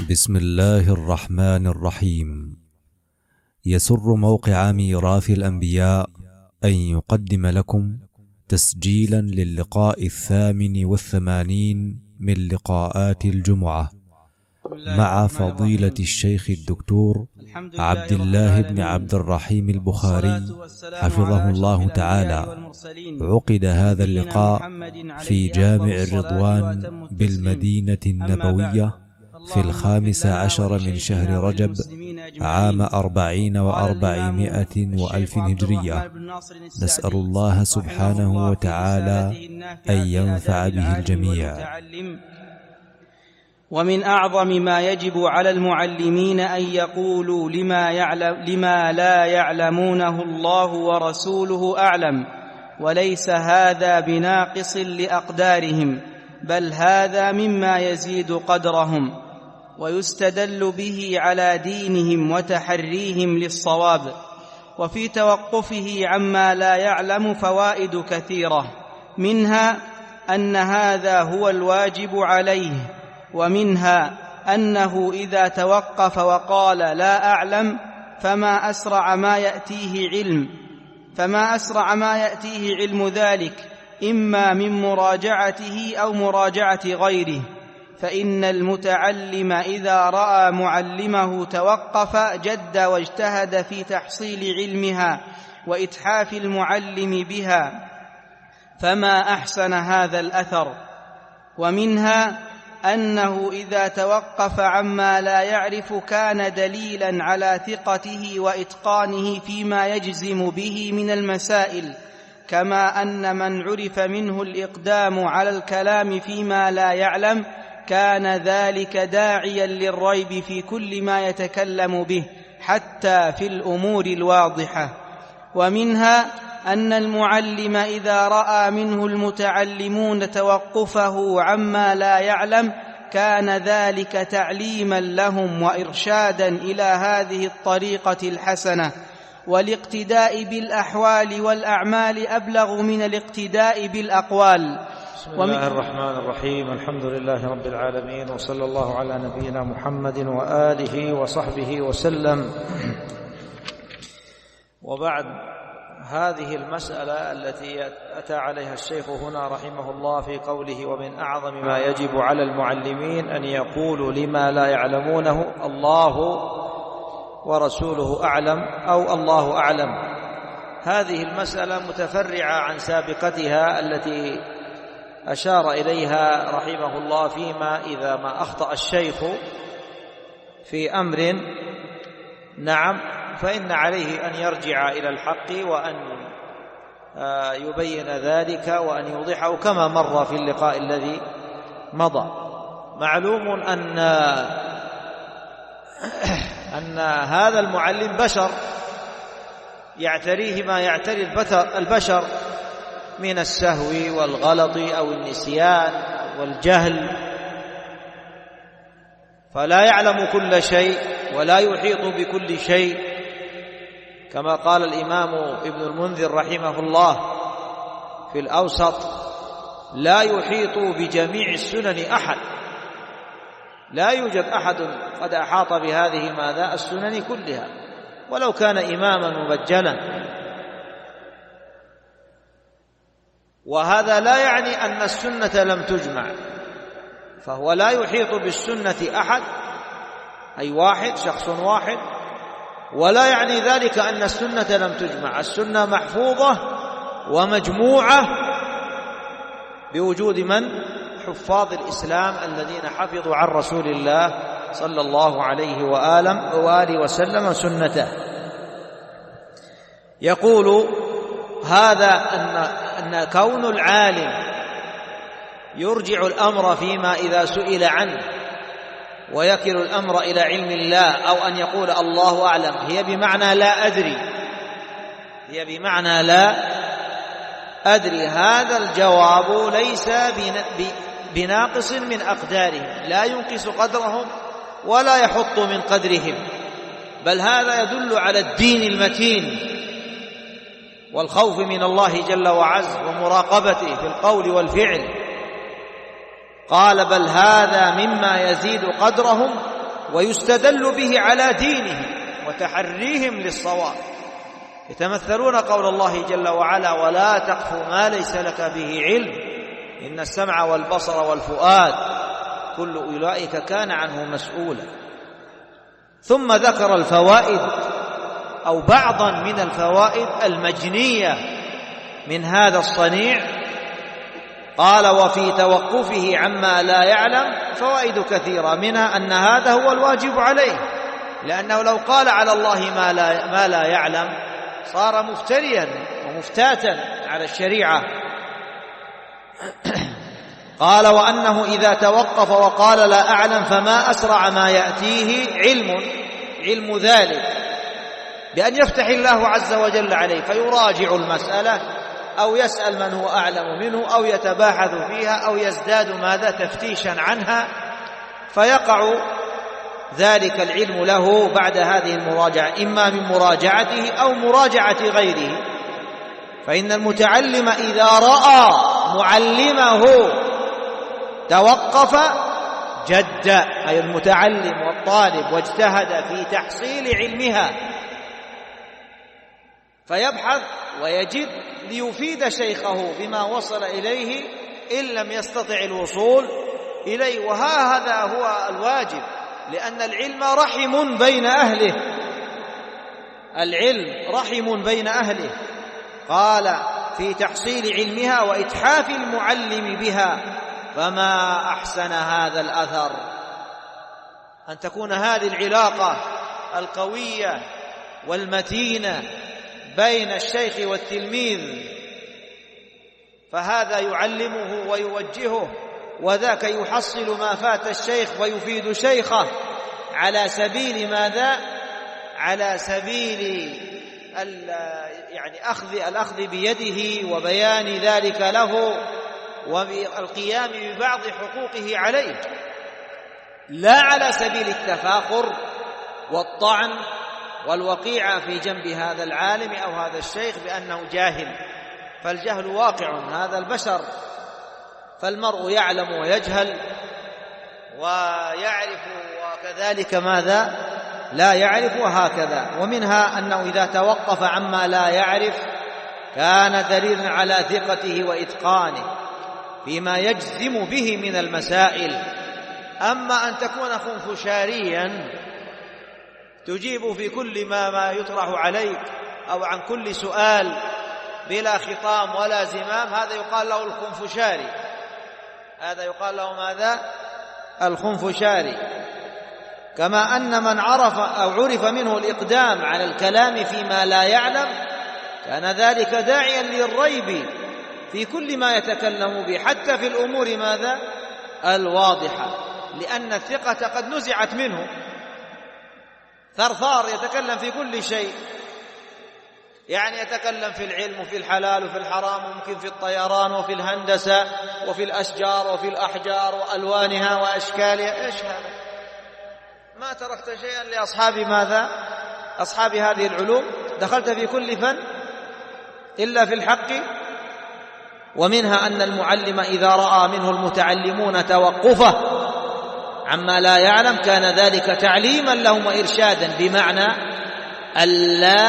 بسم الله الرحمن الرحيم. يسر موقع ميراث الأنبياء أن يقدم لكم تسجيلا للقاء 88 من لقاءات الجمعة مع فضيلة الشيخ الدكتور عبد الله بن عبد الرحيم البخاري حفظه الله تعالى. عقد هذا اللقاء في جامع الرضوان بالمدينة النبوية في 15 من شهر رجب عام 40 و400 وألف هجرية. نسأل الله سبحانه وتعالى أن ينفع به الجميع. ومن أعظم ما يجب على المعلمين أن يقولوا لما لا يعلمونه الله ورسوله أعلم، وليس هذا بناقص لأقدارهم، بل هذا مما يزيد قدرهم، ويستدل به على دينهم وتحريهم للصواب. وفي توقفه عما لا يعلم فوائد كثيرة، منها أن هذا هو الواجب عليه، ومنها أنه إذا توقف وقال لا أعلم فما أسرع ما يأتيه علم ذلك، إما من مراجعته أو مراجعة غيره. فإن المتعلم إذا رأى معلمه توقف جد واجتهد في تحصيل علمها وإتحاف المعلم بها، فما أحسن هذا الأثر. ومنها أنه إذا توقف عما لا يعرف كان دليلا على ثقته وإتقانه فيما يجزم به من المسائل، كما أن من عرف منه الإقدام على الكلام فيما لا يعلم كان ذلك داعيا للريب في كل ما يتكلم به حتى في الأمور الواضحة. ومنها أن المعلم إذا رأى منه المتعلمون توقفه عما لا يعلم كان ذلك تعليما لهم وإرشادا إلى هذه الطريقة الحسنة. والاقتداء بالأحوال والأعمال أبلغ من الاقتداء بالأقوال. بسم الله الرحمن الرحيم. الحمد لله رب العالمين، وصلى الله على نبينا محمد وآله وصحبه وسلم. وبعد، هذه المسألة التي أتى عليها الشيخ هنا رحمه الله في قوله ومن أعظم ما يجب على المعلمين أن يقولوا لما لا يعلمونه الله ورسوله أعلم أو الله أعلم. هذه المسألة متفرعة عن سابقتها التي أشار إليها رحمه الله فيما إذا ما أخطأ الشيخ في أمر فإن عليه أن يرجع إلى الحق وأن يبين ذلك وأن يوضحه كما مر في اللقاء الذي مضى. معلوم أن هذا المعلم بشر يعتريه ما يعتري البشر من السهو والغلط أو النسيان والجهل، فلا يعلم كل شيء ولا يحيط بكل شيء، كما قال الإمام ابن المنذر رحمه الله في الأوسط: لا يحيط بجميع السنن أحد. لا يوجد أحد قد أحاط بهذه السنن كلها ولو كان إماما مبجلا. وهذا لا يعني أن السنة لم تجمع، فهو لا يحيط بالسنة أحد، أي واحد، شخص واحد، ولا يعني ذلك أن السنة لم تجمع. السنة محفوظة ومجموعة بوجود من؟ حفاظ الإسلام الذين حفظوا عن رسول الله صلى الله عليه وآله وسلم سنته. يقول هذا أن كون العالم يرجع الأمر فيما إذا سئل عنه ويكل الأمر إلى علم الله، أو أن يقول الله أعلم، هي بمعنى لا أدري، هي بمعنى لا أدري. هذا الجواب ليس بناقص من أقدارهم، لا ينقص قدرهم ولا يحط من قدرهم، بل هذا يدل على الدين المتين والخوف من الله جل وعز ومراقبته في القول والفعل. قال: بل هذا مما يزيد قدرهم، ويستدل به على دينهم وتحريهم للصواب. يتمثلون قول الله جل وعلا: ولا تقف ما ليس لك به علم إن السمع والبصر والفؤاد كل أولئك كان عنه مسؤولا. ثم ذكر الفوائد أو بعضا من الفوائد المجنية من هذا الصنيع. قال: وفي توقفه عما لا يعلم فوائد كثيرة، منها أن هذا هو الواجب عليه، لأنه لو قال على الله ما لا يعلم صار مفتريا ومفتاتا على الشريعة. قال: وأنه إذا توقف وقال لا أعلم فما أسرع ما يأتيه علم ذلك بأن يفتح الله عز وجل عليه فيراجع المسألة أو يسأل من هو أعلم منه أو يتباحث فيها أو يزداد ماذا تفتيشا عنها، فيقع ذلك العلم له بعد هذه المراجعة، إما من مراجعته أو مراجعة غيره. فإن المتعلم إذا رأى معلمه توقف جد، أي المتعلم والطالب، واجتهد في تحصيل علمها، فيبحث ويجد ليفيد شيخه بما وصل إليه إن لم يستطع الوصول إليه. وهذا هو الواجب، لأن العلم رحم بين أهله، العلم رحم بين أهله. قال: في تحصيل علمها وإتحاف المعلم بها. فما أحسن هذا الأثر، أن تكون هذه العلاقة القوية والمتينة بين الشيخ والتلميذ، فهذا يعلمه ويوجهه، وذاك يحصل ما فات الشيخ ويفيد شيخه على سبيل ماذا؟ على سبيل الأخذ بيده وبيان ذلك له والقيام ببعض حقوقه عليه، لا على سبيل التفاخر والطعن والوقيعة في جنب هذا العالم أو هذا الشيخ بأنه جاهل، فالجهل واقع، هذا البشر، فالمرء يعلم ويجهل ويعرف وكذلك ماذا لا يعرف، وهكذا. ومنها أنه إذا توقف عما لا يعرف كان دليلا على ثقته وإتقانه فيما يجزم به من المسائل. أما أن تكون خنفشاريا تجيب في كل ما يطرح عليك أو عن كل سؤال بلا خطام ولا زمام، هذا يقال له الخنفشاري، هذا يقال له ماذا؟ الخنفشاري. كما أن من عرف أو عرف منه الإقدام على الكلام فيما لا يعلم كان ذلك داعيا للريب في كل ما يتكلم به، حتى في الأمور ماذا؟ الواضحة، لأن الثقة قد نزعت منه، ثرثار يتكلم في كل شيء، يعني يتكلم في العلم وفي الحلال وفي الحرام، وممكن في الطيران وفي الهندسة وفي الأشجار وفي الأحجار وألوانها وأشكالها. إيش هذا؟ ما تركت شيئا لأصحاب ماذا؟ أصحاب هذه العلوم، دخلت في كل فن إلا في الحق. ومنها أن المعلم إذا رأى منه المتعلمون توقفه عما لا يعلم كان ذلك تعليما لهم وإرشادا، بمعنى ألا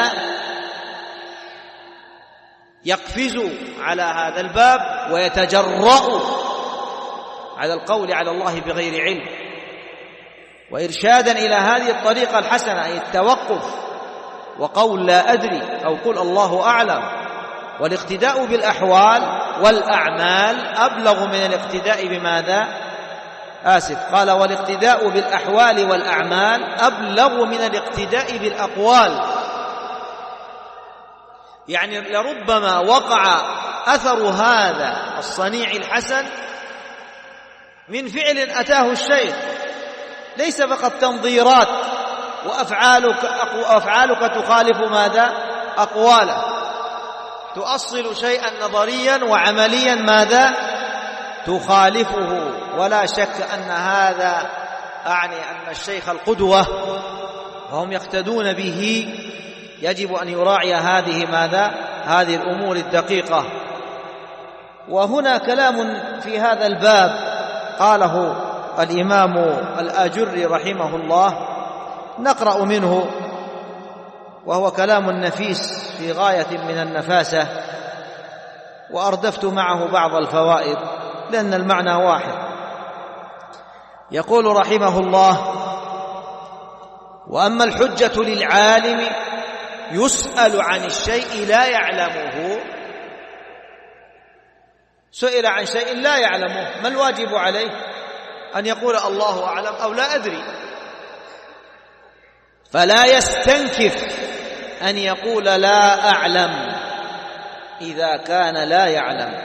يقفزوا على هذا الباب ويتجرؤوا على القول على الله بغير علم، وإرشادا إلى هذه الطريقة الحسنة، أي التوقف وقول لا أدري أو قل الله أعلم. والاقتداء بالأحوال والأعمال أبلغ من الاقتداء بماذا؟ قال: والاقتداء بالأحوال والأعمال أبلغ من الاقتداء بالأقوال. يعني لربما وقع أثر هذا الصنيع الحسن من فعل أتاه الشيخ، ليس فقط تنظيرات وأفعالك تخالف ماذا؟ أقواله، تؤصل شيئا نظريا وعمليا ماذا؟ تخالفه. ولا شك أن هذا أعني أن الشيخ القدوة وهم يقتدون به يجب أن يراعي هذه ماذا؟ هذه الأمور الدقيقة. وهنا كلام في هذا الباب قاله الإمام الآجري رحمه الله نقرأ منه، وهو كلام نفيس في غاية من النفاسة، وأردفت معه بعض الفوائد لأن المعنى واحد. يقول رحمه الله: وأما الحجة للعالم يسأل عن الشيء لا يعلمه. سئل عن شيء لا يعلمه، ما الواجب عليه؟ أن يقول الله أعلم أو لا أدري، فلا يستنكف أن يقول لا أعلم إذا كان لا يعلم.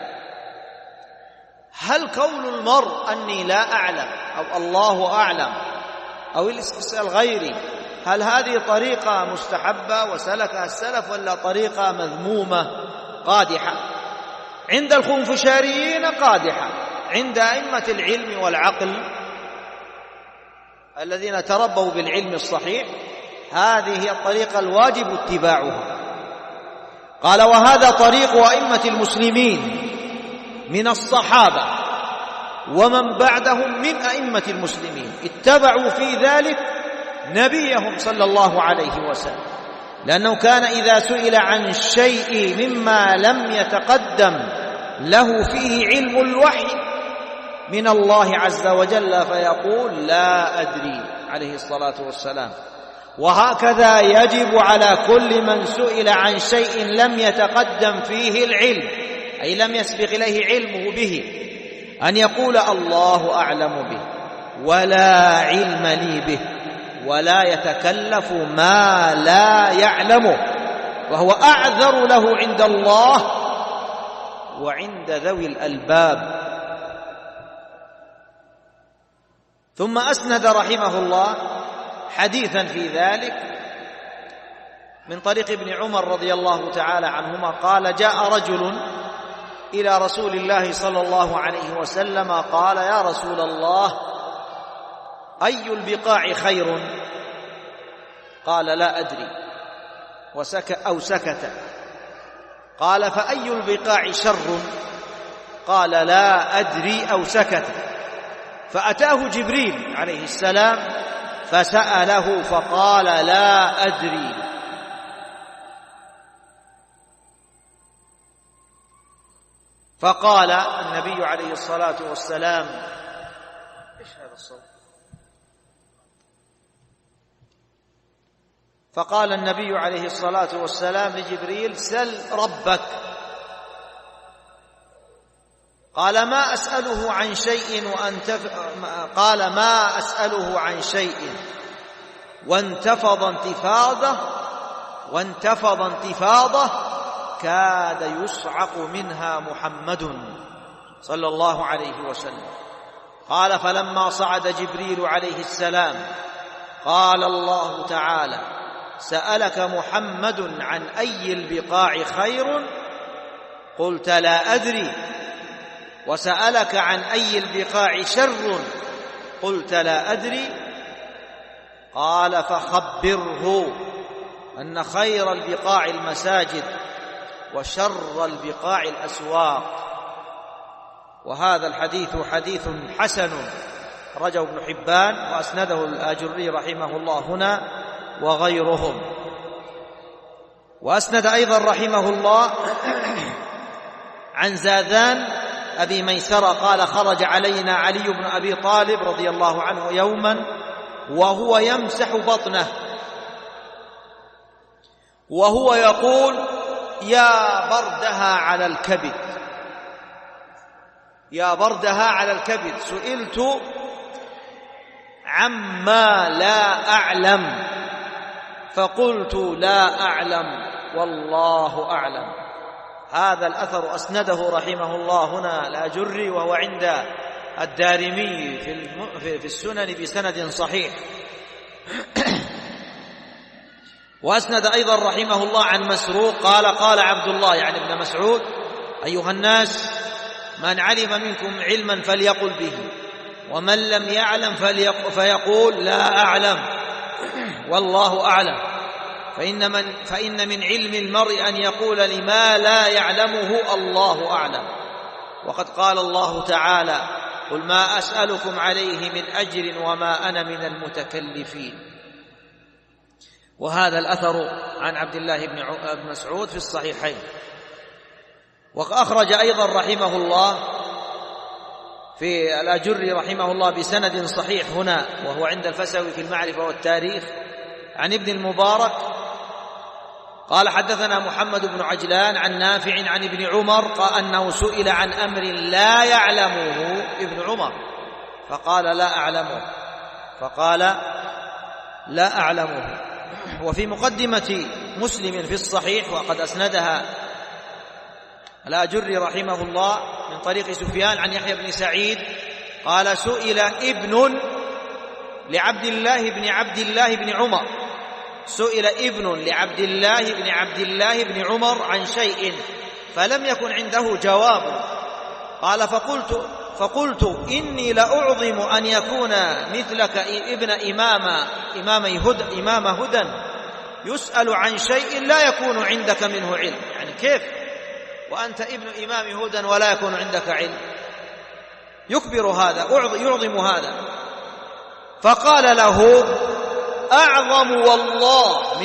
هل قول المرء أني لا أعلم أو الله أعلم أو الاستسأال غيري، هل هذه طريقة مستحبة وسلكها السلف ولا طريقة مذمومة قادحة؟ عند الخنفشاريين قادحة، عند أئمة العلم والعقل الذين تربوا بالعلم الصحيح هذه هي الطريقة الواجب اتباعها. قال: وهذا طريق أئمة المسلمين من الصحابة ومن بعدهم من أئمة المسلمين، اتبعوا في ذلك نبيهم صلى الله عليه وسلم، لأنه كان إذا سئل عن شيء مما لم يتقدم له فيه علم الوحي من الله عز وجل فيقول لا أدري عليه الصلاة والسلام. وهكذا يجب على كل من سئل عن شيء لم يتقدم فيه العلم، أي لم يسبق إليه علمه به، أن يقول الله أعلم به ولا علم لي به، ولا يتكلف ما لا يعلمه، وهو أعذر له عند الله وعند ذوي الألباب. ثم أسند رحمه الله حديثا في ذلك من طريق ابن عمر رضي الله تعالى عنهما قال: جاء رجل إلى رسول الله صلى الله عليه وسلم قال: يا رسول الله، أي البقاع خير؟ قال: لا أدري، سكت. قال: فأي البقاع شر؟ قال: لا أدري أو سكت. فأتاه جبريل عليه السلام فسأله فقال: لا أدري. فقال النبي عليه الصلاة والسلام: إيش هذا الصوت؟ فقال النبي عليه الصلاة والسلام لجبريل: سل ربك. قال: ما أسأله عن شيء وانتفض انتفاضة كاد يصعق منها محمد صلى الله عليه وسلم. قال: فلما صعد جبريل عليه السلام قال الله تعالى: سألك محمد عن أي البقاع خير؟ قلت: لا أدري. وسألك عن أي البقاع شر؟ قلت: لا أدري. قال: فخبره أن خير البقاع المساجد وشر البقاع الأسواق. وهذا الحديث حديث حسن رجه ابن حبان وأسنده الآجري رحمه الله هنا وغيرهم. وأسند أيضا رحمه الله عن زاذان أبي ميسرة قال: خرج علينا علي بن أبي طالب رضي الله عنه يوما وهو يمسح بطنه وهو يقول: يا بردها على الكبد، يا بردها على الكبد. سئلت عما لا أعلم فقلت: لا أعلم والله أعلم. هذا الأثر أسنده رحمه الله هنا الآجري، وهو عند الدارمي في السنن بسند صحيح. وأسند أيضا رحمه الله عن مسروق قال: قال عبد الله يعني ابن مسعود: أيها الناس، من علم منكم علما فليقل به، ومن لم يعلم فيقول لا أعلم والله أعلم، فإن من علم المرء أن يقول لما لا يعلمه الله أعلم. وقد قال الله تعالى: قل ما أسألكم عليه من أجر وما أنا من المتكلفين. وهذا الأثر عن عبد الله بن مسعود في الصحيحين. وأخرج أيضا رحمه الله في الآجري رحمه الله بسند صحيح هنا، وهو عند الفسوي في المعرفة والتاريخ، عن ابن المبارك قال حدثنا محمد بن عجلان عن نافع عن ابن عمر قال أنه سئل عن أمر لا يعلمه ابن عمر فقال لا أعلمه. وفي مقدمة مسلم في الصحيح وقد أسندها الآجري رحمه الله من طريق سفيان عن يحيى بن سعيد قال سئل ابن لعبد الله بن عمر، سئل ابن لعبد الله بن عمر عن شيء فلم يكن عنده جواب، قال فقلت إني لأعظم أن يكون مثلك ابن إمام هدى يسأل عن شيء لا يكون عندك منه علم. يعني كيف وأنت ابن إمام هدى ولا يكون عندك علم؟ يكبر هذا، يعظم هذا. فقال له أعظم والله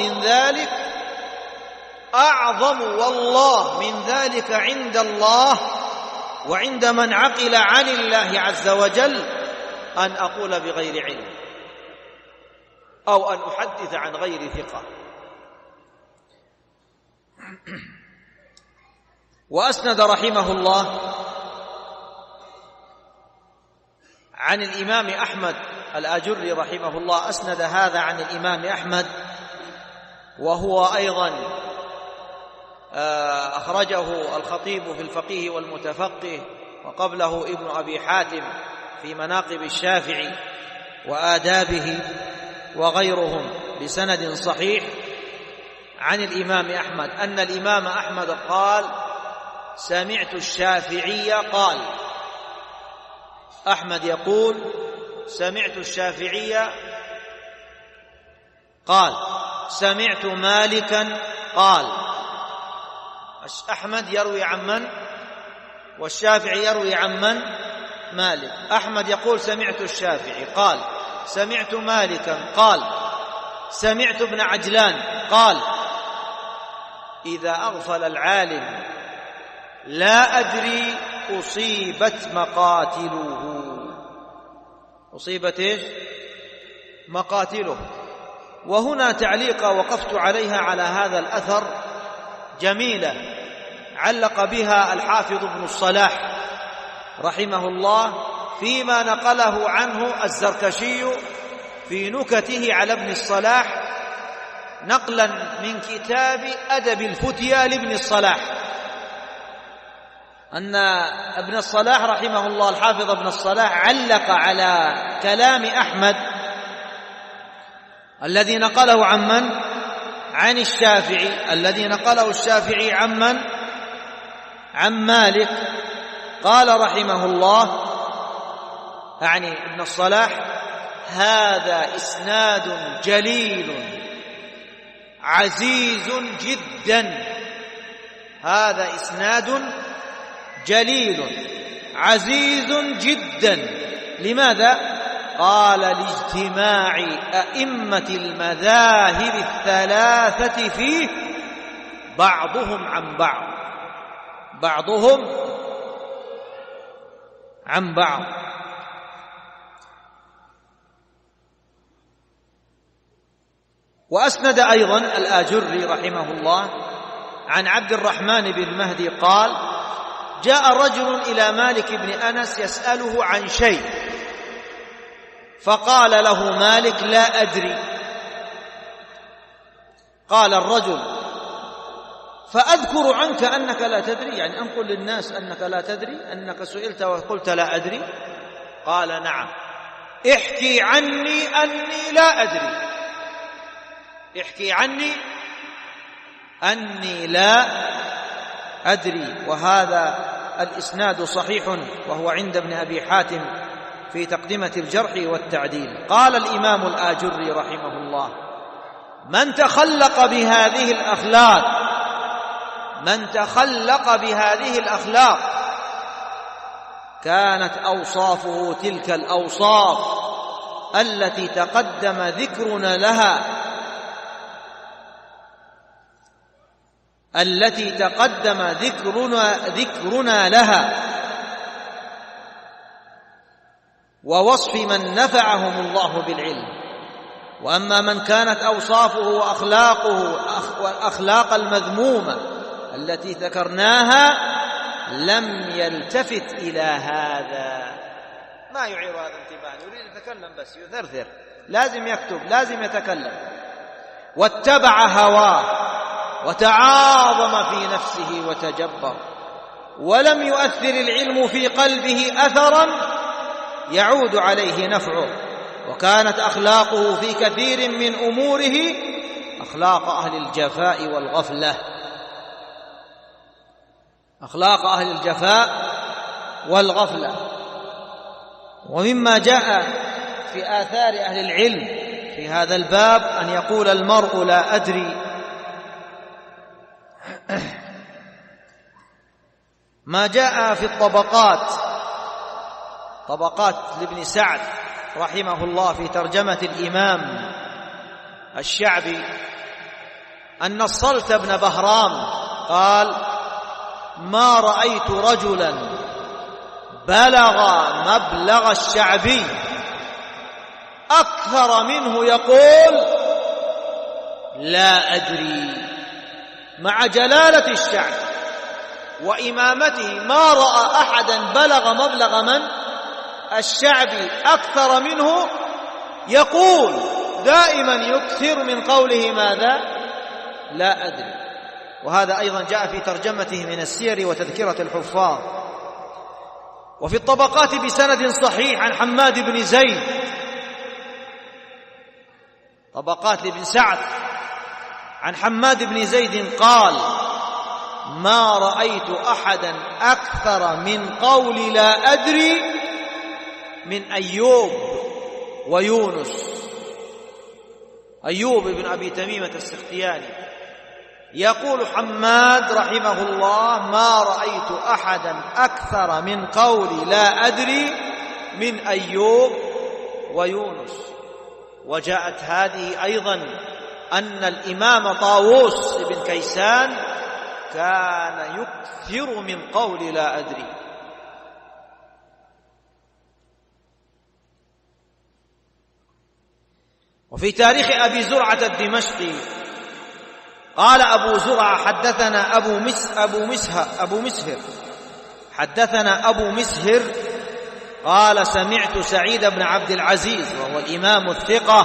من ذلك عند الله وعند من عقل عن الله عز وجل أن أقول بغير علم أو أن أحدث عن غير ثقة. وأسند رحمه الله عن الإمام أحمد، الآجري رحمه الله أسند هذا عن الإمام أحمد، وهو أيضا أخرجه الخطيب في الفقيه والمتفقه، وقبله ابن أبي حاتم في مناقب الشافعي وآدابه وغيرهم بسند صحيح عن الإمام أحمد أن الإمام أحمد قال سمعت الشافعي قال. أحمد يقول سمعت الشافعي قال، سمعت مالكا قال. أحمد يروي عن من؟ والشافعي يروي عن من؟ مالك. أحمد يقول سمعت الشافعي قال، سمعت مالكا قال، سمعت ابن عجلان قال. إذا أغفل العالم لا أدري أصيبت مقاتله. أصيبت إيش؟ مقاتله. وهنا تعليق وقفت عليها على هذا الأثر جميلة علق بها الحافظ ابن الصلاح رحمه الله فيما نقله عنه الزركشي في نكته على ابن الصلاح نقلا من كتاب أدب الفتيا لابن الصلاح، أن ابن الصلاح رحمه الله الحافظ ابن الصلاح علق على كلام أحمد الذي نقله عن من؟ عن الشافعي، الذي نقله الشافعي عن من؟ عن مالك. قال رحمه الله يعني ابن الصلاح هذا إسناد جليل عزيز جدا، هذا إسناد جليل عزيز جدا. لماذا؟ قال لاجتماع أئمة المذاهب الثلاثة فيه بعضهم عن بعض، بعضهم عن بعض. وأسند أيضا الآجري رحمه الله عن عبد الرحمن بن مهدي قال جاء رجل إلى مالك بن أنس يسأله عن شيء فقال له مالك لا أدري. قال الرجل فأذكر عنك أنك لا تدري، يعني أنقل للناس أنك لا تدري، أنك سئلت وقلت لا أدري. قال نعم، احكي عني أني لا أدري، احكي عني أني لا أدري. وهذا الإسناد صحيح وهو عند ابن أبي حاتم في تقدمة الجرح والتعديل. قال الإمام الآجري رحمه الله من تخلق بهذه الأخلاق، من تخلق بهذه الأخلاق كانت أوصافه تلك الأوصاف التي تقدم ذكرنا لها ووصف من نفعهم الله بالعلم. وأما من كانت أوصافه وأخلاقه والأخلاق المذمومة التي ذكرناها لم يلتفت إلى هذا، ما يعير هذا انتباه، يريد يتكلم بس يثرثر، لازم يكتب، لازم يتكلم، واتبع هواه وتعاظم في نفسه وتجبر، ولم يؤثر العلم في قلبه أثرا يعود عليه نفعه. وكانت أخلاقه في كثير من أموره أخلاق أهل الجفاء والغفلة، أخلاق أهل الجفاء والغفلة. ومما جاء في آثار أهل العلم في هذا الباب أن يقول المرء لا أدري، ما جاء في الطبقات، طبقات لابن سعد رحمه الله في ترجمة الإمام الشعبي، أن الصلت بن بهرام قال: ما رأيت رجلا بلغ مبلغ الشعبي أكثر منه يقول لا أدري، مع جلالة الشعب وإمامته ما رأى أحدا بلغ مبلغ من الشعبي أكثر منه يقول دائما، يكثر من قوله ماذا؟ لا أدري. وهذا أيضا جاء في ترجمته من السير وتذكرة الحفاظ. وفي الطبقات بسند صحيح عن حماد بن زيد، طبقات لابن سعد عن حماد بن زيد قال: ما رأيت أحدا أكثر من قول لا أدري من أيوب ويونس. أيوب بن أبي تميمة السختياني يقول حماد رحمه الله: ما رأيت أحدا أكثر من قول لا أدري من أيوب ويونس. وجاءت هذه أيضا أن الإمام طاووس بن كيسان كان يكثر من قول لا أدري. وفي تاريخ أبي زرعة الدمشقي قال أبو زرعة: حدثنا أبو مسهر حدثنا أبو مسهر قال: سمعت سعيد بن عبد العزيز وهو الإمام الثقة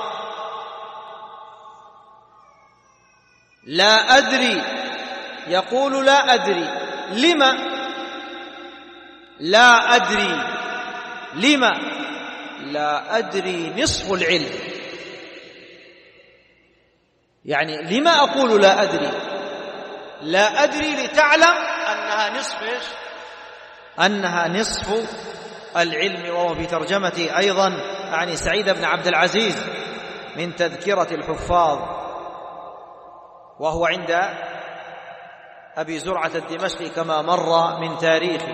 لا أدري يقول لا أدري. لما لا أدري؟ لما لا أدري نصف العلم. يعني لما أقول لا أدري؟ لا أدري لتعلم أنها نصف إيش؟ أنها نصف العلم. وهو في ترجمته أيضا يعني سعيد بن عبد العزيز من تذكرة الحفاظ، وهو عند أبي زرعة الدمشقي كما مر من تاريخه.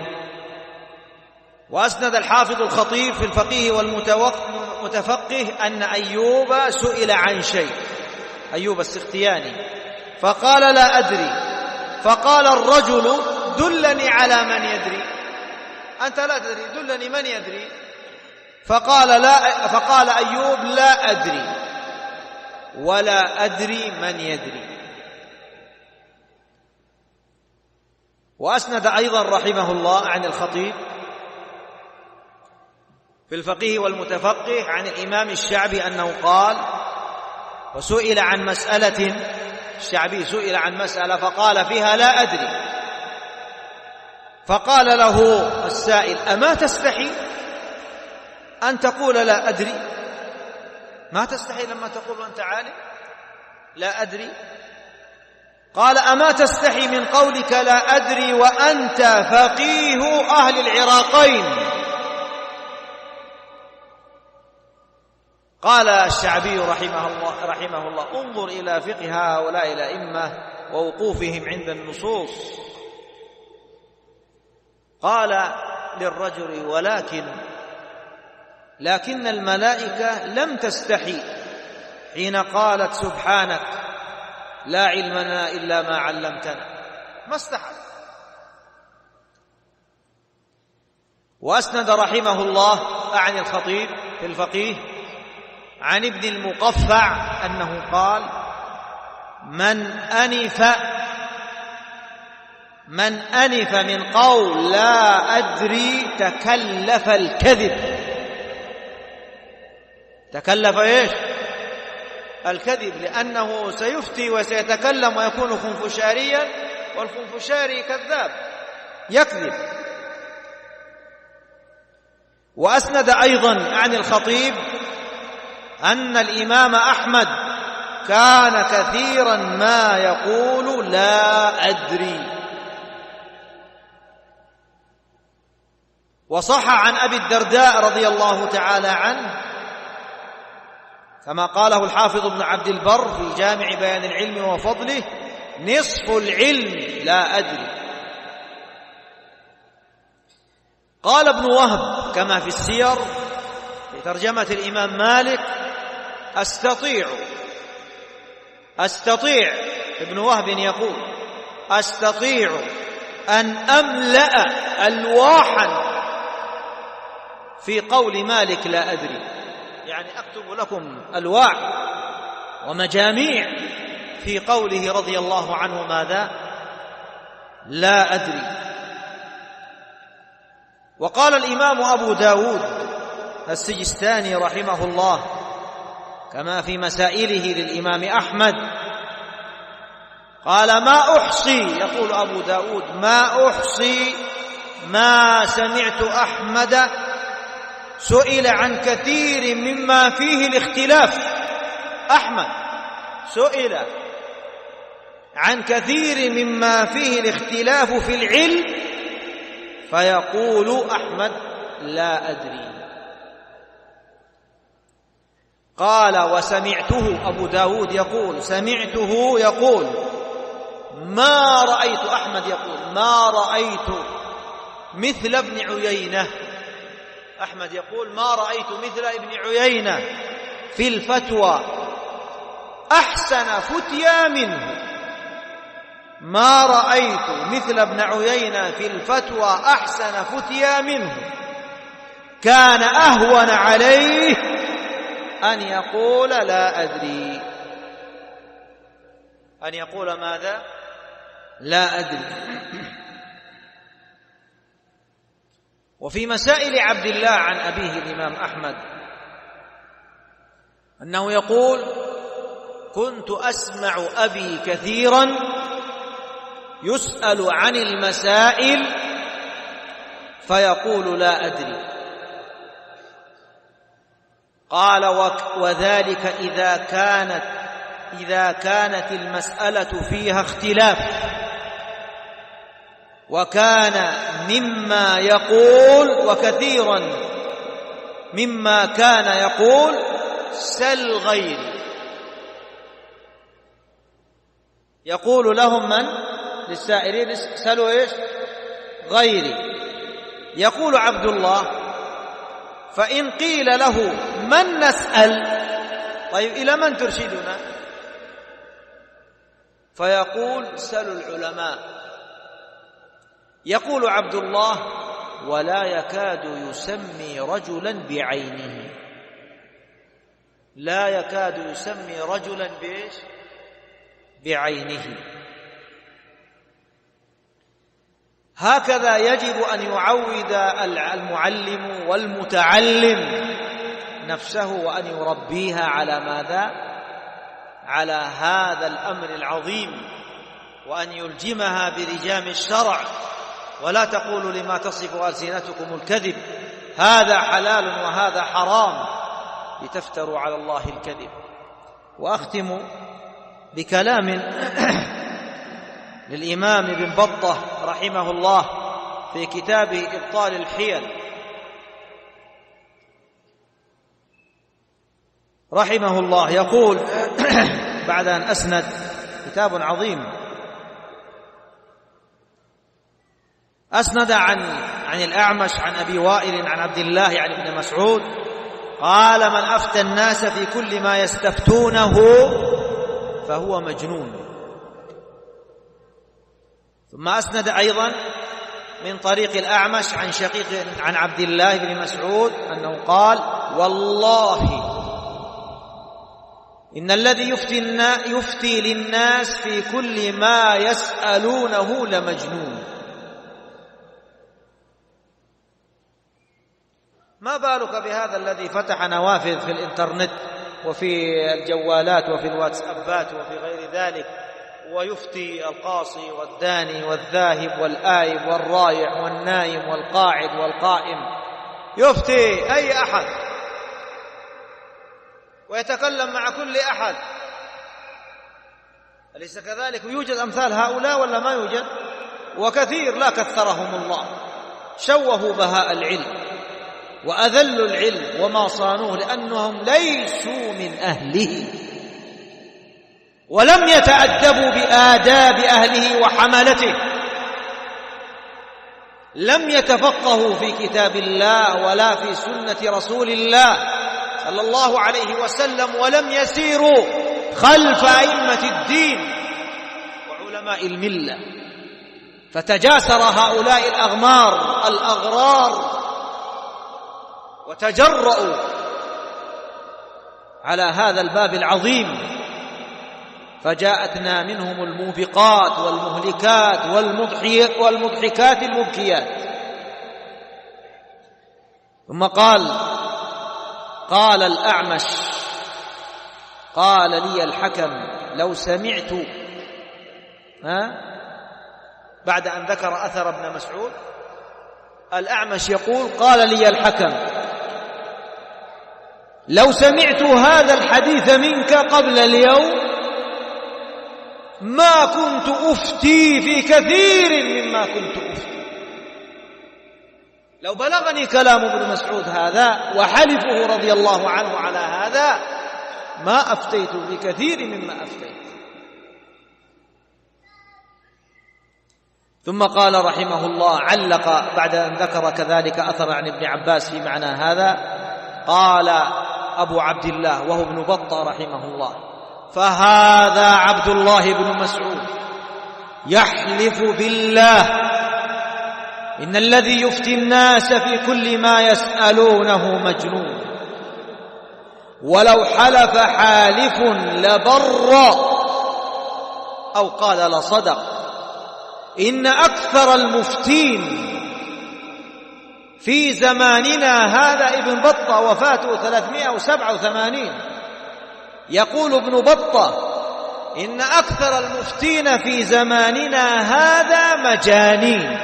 وأسند الحافظ الخطيب في الفقيه والمتفقه أن أيوب سئل عن شيء، أيوب السختياني، فقال لا أدري، فقال الرجل: دلني على من يدري. أنت لا تدري، دلني من يدري. فقال أيوب: لا أدري ولا أدري من يدري. وأسند أيضا رحمه الله عن الخطيب في الفقيه والمتفقه عن الإمام الشعبي أنه قال: وسئل عن مسألة، الشعبي سئل عن مسألة فقال فيها لا أدري، فقال له السائل: أما تستحي أن تقول لا أدري؟ ما تستحي لما تقول أنت عالم لا أدري؟ قال: أما تستحي من قولك لا أدري وأنت فقيه أهل العراقين؟ قال الشعبي رحمه الله: انظر إلى فقه هؤلاء الأئمة ووقوفهم عند النصوص. قال: للرجل، لكن الملائكة لم تستحي حين قالت سبحانك لا علم لنا إلا ما علمتنا، ما استحى. وأسند رحمه الله عن الخطيب في الفقيه عن ابن المقفع أنه قال: من أنف من قول لا أدري تكلف الكذب. تكلف إيش؟ الكذب، لأنه سيفتي وسيتكلم ويكون خنفشاريا، والخنفشاري كذاب يكذب. وأسند أيضا عن الخطيب أن الإمام أحمد كان كثيرا ما يقول لا أدري. وصح عن أبي الدرداء رضي الله تعالى عنه كما قاله الحافظ ابن عبد البر في جامع بيان العلم وفضله: نصف العلم لا أدري. قال ابن وهب كما في السير في ترجمة الإمام مالك: أستطيع ابن وهب يقول: أستطيع أن أملأ ألواحا في قول مالك لا أدري، يعني أكتب لكم ألواح ومجاميع في قوله رضي الله عنه ماذا؟ لا أدري. وقال الإمام أبو داود السجستاني رحمه الله كما في مسائله للإمام أحمد قال: ما أحصي، يقول أبو داود: ما أحصي ما سمعت أحمد سئل عن كثير مما فيه الاختلاف. أحمد سئل عن كثير مما فيه الاختلاف في العلم فيقول أحمد لا أدري. قال: وسمعته أبو داود يقول، سمعته يقول: ما رأيت، أحمد يقول: ما رأيت مثل ابن عيينة. أحمد يقول: ما رأيت مثل ابن عيينة في الفتوى أحسن فتيا منه. ما رأيت مثل ابن عيينة في الفتوى أحسن فتيا منه. كان أهون عليه أن يقول لا أدري. أن يقول ماذا؟ لا أدري. وفي مسائل عبد الله عن أبيه الإمام أحمد أنه يقول: كنت أسمع أبي كثيرا يسأل عن المسائل فيقول لا أدري. قال: وذلك إذا كانت المسألة فيها اختلاف، وكان مما يقول، وكثيرا مما كان يقول: سل غيري. يقول لهم من؟ للسائلين: سلوا إيش؟ غيري. يقول عبد الله: فإن قيل له من نسأل؟ طيب إلى من ترشدنا؟ فيقول: سلوا العلماء. يقول عبد الله: ولا يكاد يسمي رجلا بعينه. لا يكاد يسمي رجلا بإيش؟ بعينه. هكذا يجب أن يعود المعلم والمتعلم نفسه وأن يربيها على ماذا؟ على هذا الأمر العظيم، وأن يلجمها برجام الشرع، ولا تقولوا لما تصف ألسنتكم الكذب هذا حلال وهذا حرام لتفتروا على الله الكذب. وأختم بكلام للإمام ابن بطة رحمه الله في كتابه إبطال الحيل رحمه الله، يقول بعد أن أسند كتاب عظيم، أسند عن الأعمش عن أبي وائل عن عبد الله عن ابن مسعود قال: من أفتى الناس في كل ما يستفتونه فهو مجنون. ثم أسند أيضا من طريق الأعمش عن شقيق عن عبد الله بن مسعود أنه قال: والله إن الذي يفتي للناس في كل ما يسألونه لمجنون. ما بالك بهذا الذي فتح نوافذ في الإنترنت وفي الجوالات وفي الواتسابات وفي غير ذلك، ويفتي القاصي والداني والذاهب والآيب والرايح والنايم والقاعد والقائم، يفتي أي أحد ويتكلم مع كل أحد. أليس كذلك؟ يوجد أمثال هؤلاء ولا ما يوجد؟ وكثير لا كثرهم الله، شوهوا بهاء العلم وأذلوا العلم وما صانوه، لأنهم ليسوا من أهله ولم يتأدبوا بآداب أهله وحملته، لم يتفقهوا في كتاب الله ولا في سنة رسول الله صلى الله عليه وسلم، ولم يسيروا خلف أئمة الدين وعلماء الملة، فتجاسر هؤلاء الأغرار وتجرؤوا على هذا الباب العظيم، فجاءتنا منهم الموبقات والمهلكات والمضحكات المبكيات. ثم قال الأعمش: قال لي الحكم لو سمعت، بعد أن ذكر أثر ابن مسعود، الأعمش يقول: قال لي الحكم لو سمعت هذا الحديث منك قبل اليوم ما كنت أفتي في كثير مما كنت أفتي. لو بلغني كلام ابن مسعود هذا وحلفه رضي الله عنه على هذا ما أفتيت بكثير مما أفتيت. ثم قال رحمه الله، علق بعد أن ذكر كذلك أثر عن ابن عباس في معنى هذا، قال أبو عبد الله وهو ابن بطة رحمه الله: فهذا عبد الله بن مسعود يحلف بالله إن الذي يفتي الناس في كل ما يسألونه مجنون، ولو حلف حالف لبر أو قال لصدق. إن أكثر المفتين في زماننا هذا، ابن بطة وفاته 387، يقول ابن بطة: إن أكثر المفتين في زماننا هذا مجانين،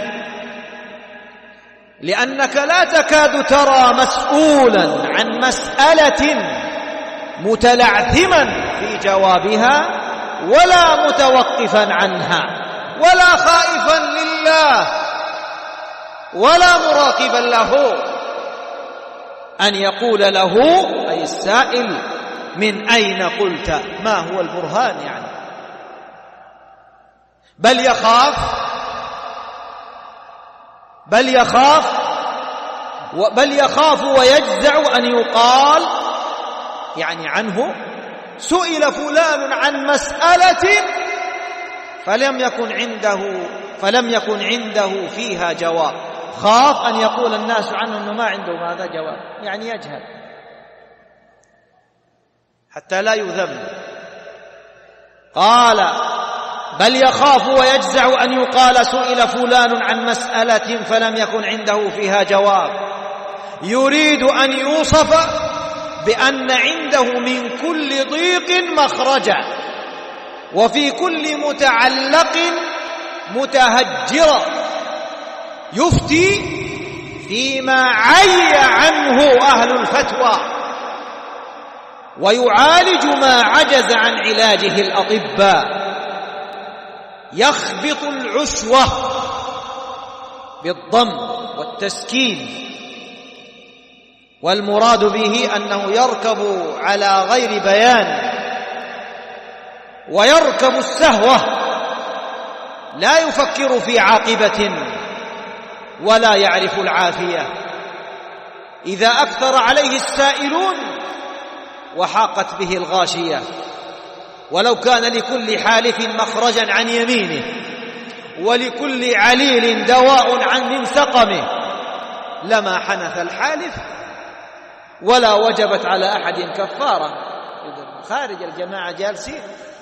لأنك لا تكاد ترى مسؤولا عن مسألة متلعثما في جوابها ولا متوقفا عنها ولا خائفا لله ولا مراقبا له أن يقول له أي السائل: من أين قلت؟ ما هو البرهان يعني؟ بل يخاف ويجزع أن يقال يعني عنه: سئل فلان عن مسألة فلم يكن عنده فيها جواب. خاف أن يقول الناس عنه أنه ما عنده هذا جواب، يعني يجهل حتى لا يذم. قال: بل يخاف ويجزع أن يقال سئل فلان عن مسألة فلم يكن عنده فيها جواب، يريد أن يوصف بأن عنده من كل ضيق مخرجا، وفي كل متعلق متهجرا، يفتي فيما عي عنه أهل الفتوى، ويعالج ما عجز عن علاجه الأطباء، يخبط العشوة بالضم والتسكين، والمراد به أنه يركب على غير بيان، ويركب السهوة، لا يفكر في عاقبة ولا يعرف العافية. إذا أكثر عليه السائلون وحاقت به الغاشية، ولو كان لكل حالف مخرجا عن يمينه ولكل عليل دواء من سقمه لما حنث الحالف ولا وجبت على أحد كفارة. خارج الجماعة جالسين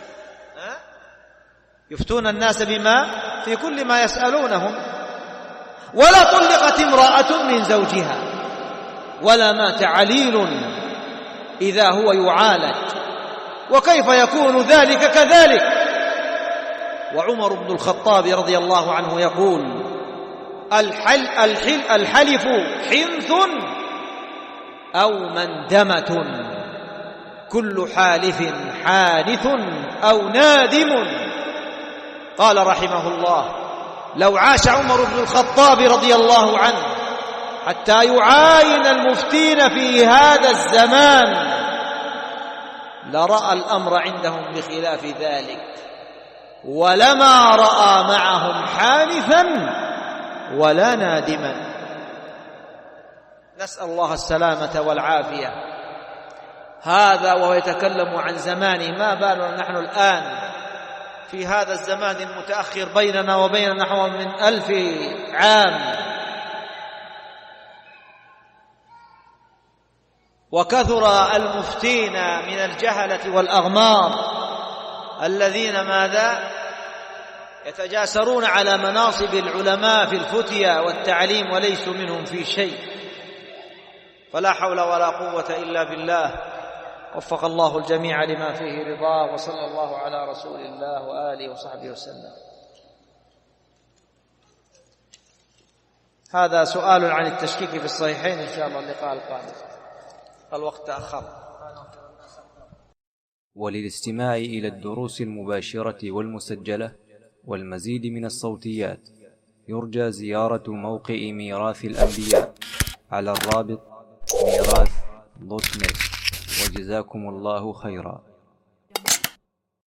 يفتون الناس بما في كل ما يسألونهم. ولا طلقت امرأة من زوجها ولا مات عليل إذا هو يعالج، وكيف يكون ذلك كذلك؟ وعمر بن الخطاب رضي الله عنه يقول: الحلف حنث أو مندمة، كل حالف حانث أو نادم. قال رحمه الله: لو عاش عمر بن الخطاب رضي الله عنه حتى يعاين المفتين في هذا الزمان لرأى الأمر عندهم بخلاف ذلك، ولما رأى معهم حانثا ولا نادما. نسأل الله السلامة والعافية. هذا وهو يتكلم عن زمانه، ما بالنا نحن الآن في هذا الزمان المتأخر بيننا وبين نحو من 1000 عام. وكثر المفتين من الجهلة والأغمار الذين ماذا يتجاسرون على مناصب العلماء في الفتيا والتعليم وليسوا منهم في شيء. فلا حول ولا قوة إلا بالله. وفق الله الجميع لما فيه رضاه، وصلى الله على رسول الله وآله وصحبه وسلم. هذا سؤال عن التشكيك في الصحيحين إن شاء الله اللقاء القادم، الوقت تأخر. وللاستماع إلى الدروس المباشرة والمسجلة والمزيد من الصوتيات يرجى زيارة موقع ميراث الأنبياء على الرابط ميراث.net. وجزاكم الله خيرا.